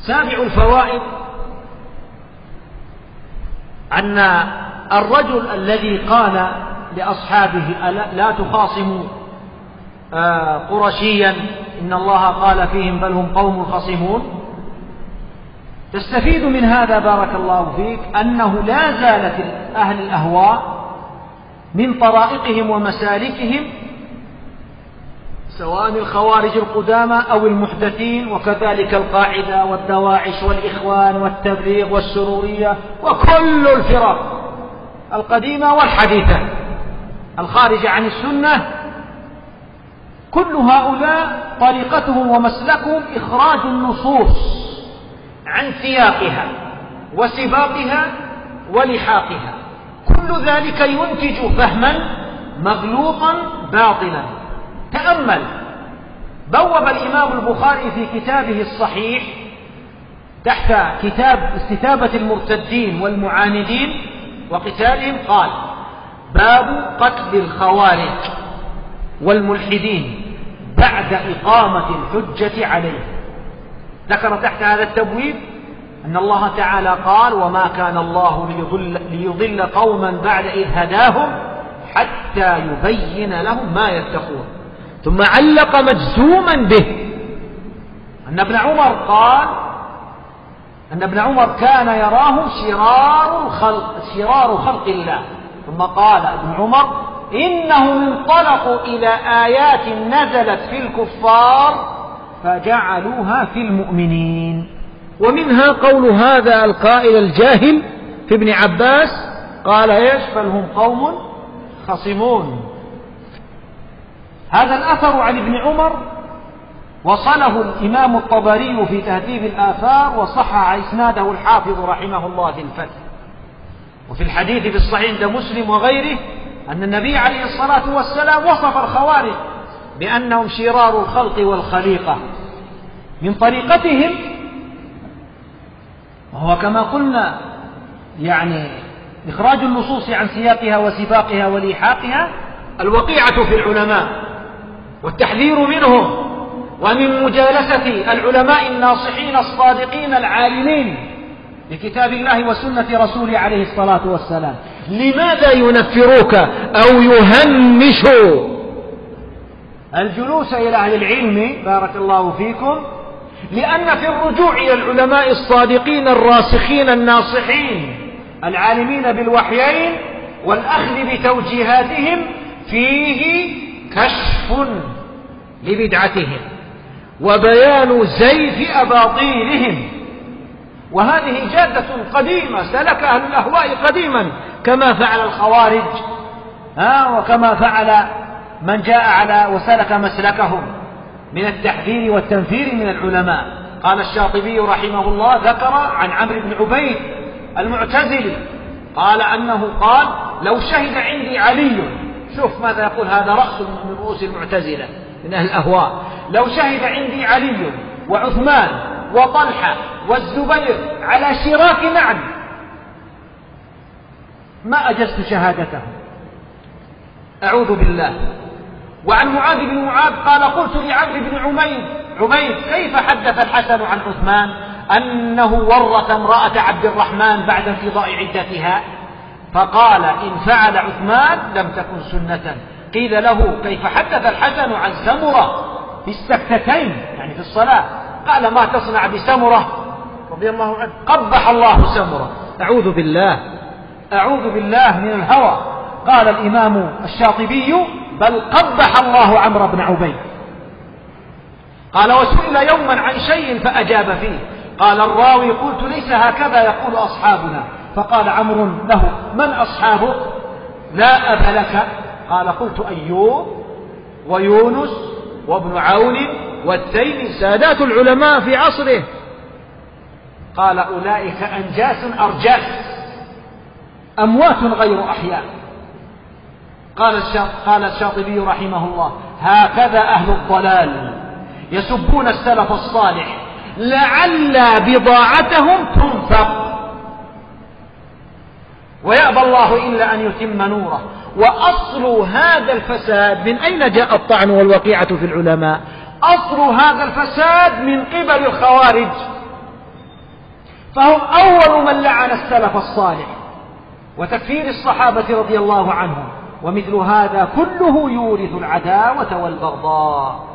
سابع الفوائد أن الرجل الذي قال لأصحابه لا تخاصموا قرشيا إن الله قال فيهم بل هم قوم خصمون، تستفيد من هذا بارك الله فيك أنه لا زالت أهل الأهواء من طرائقهم ومسالكهم سواء الخوارج القدامى أو المحدثين، وكذلك القاعدة والدواعش والإخوان والتبليغ والسرورية وكل الفرق القديمة والحديثة الخارجة عن السنة، كل هؤلاء طريقتهم ومسلكهم إخراج النصوص عن سياقها وسباقها ولحاقها، كل ذلك ينتج فهما مغلوطا باطلا. تأمل، بوب الإمام البخاري في كتابه الصحيح تحت كتاب استتابة المرتدين والمعاندين وقتالهم قال: باب قتل الخوارج والملحدين بعد إقامة الحجة عليه. ذكر تحت هذا التبويب أن الله تعالى قال: وما كان الله ليضل قوما بعد إذ هداهم حتى يبين لهم ما يتقون. ثم علق مجزوما به أن ابن عمر كان يراهم شرار خلق الله. ثم قال ابن عمر: إنهم انطلقوا إلى آيات نزلت في الكفار فجعلوها في المؤمنين. ومنها قول هذا القائل الجاهل في ابن عباس قال: إيش؟ بل هم قوم خصمون. هذا الأثر عن ابن عمر وصله الإمام الطبري في تهذيب الآثار، وصحح إسناده الحافظ رحمه الله في الفتح. وفي الحديث في الصحيح عند مسلم وغيره أن النبي عليه الصلاة والسلام وصف الخوارج بأنهم شرار الخلق والخليقة من طريقتهم، وهو كما قلنا يعني إخراج النصوص عن سياقها وسباقها ولإيحاقها، الوقيعة في العلماء والتحذير منهم ومن مجالسة العلماء الناصحين الصادقين العالمين بكتاب الله وسنة رسوله عليه الصلاة والسلام. لماذا ينفروك أو يهمشوا الجلوس إلى أهل العلم بارك الله فيكم؟ لأن في الرجوع إلى العلماء الصادقين الراسخين الناصحين العالمين بالوحيين والأخذ بتوجيهاتهم فيه كشف لبدعتهم وبيان زيف أباطيلهم. وهذه جادة قديمة سلك أهل الأهواء قديما، كما فعل الخوارج وكما فعل من جاء على وسلك مسلكهم من التحذير والتنفير من العلماء. قال الشاطبي رحمه الله ذكر عن عمرو بن عبيد المعتزلي قال أنه قال: لو شهد عندي علي، شوف ماذا يقول هذا رأس من رؤوس المعتزلة من أهل الأهواء، لو شهد عندي علي وعثمان وطلحة والزبير على شراك نعل ما أجزت شهادتهم، أعوذ بالله. وعن معاذ بن معاذ قال: قلت لعمرو بن عبيد كيف حدث الحسن عن عثمان أنه ورث امرأة عبد الرحمن بعد انقضاء عدتها؟ فقال: إن فعل عثمان لم تكن سنة. قيل له: كيف حدث الحسن عن سمرة في السكتتين يعني في الصلاة؟ قال: ما تصنع بسمرة رضي الله عنه، قبح الله سمرة. أعوذ بالله من الهوى. قال الإمام الشاطبي: بل قبح الله عمرو بن عبيد. قال: وسئل يوما عن شيء فأجاب فيه. قال الراوي: قلت: ليس هكذا يقول أصحابنا. فقال عمرو له: من أصحابك؟ لا أب لك. قال: قلت: أيوب ويونس وابن عون والتيمي، سادات العلماء في عصره. قال: أولئك أنجاس أرجاس، أموات غير أحياء. قال الشاطبي رحمه الله: هكذا أهل الضلال يسبون السلف الصالح لعل بضاعتهم تنفق، ويأبى الله إلا أن يتم نوره. وأصل هذا الفساد، من أين جاء الطعن والوقيعة في العلماء؟ أصل هذا الفساد من قبل الخوارج فهم أول من لعن السلف الصالح وتكفير الصحابة رضي الله عنهم، ومثل هذا كله يورث العداوة والبغضاء.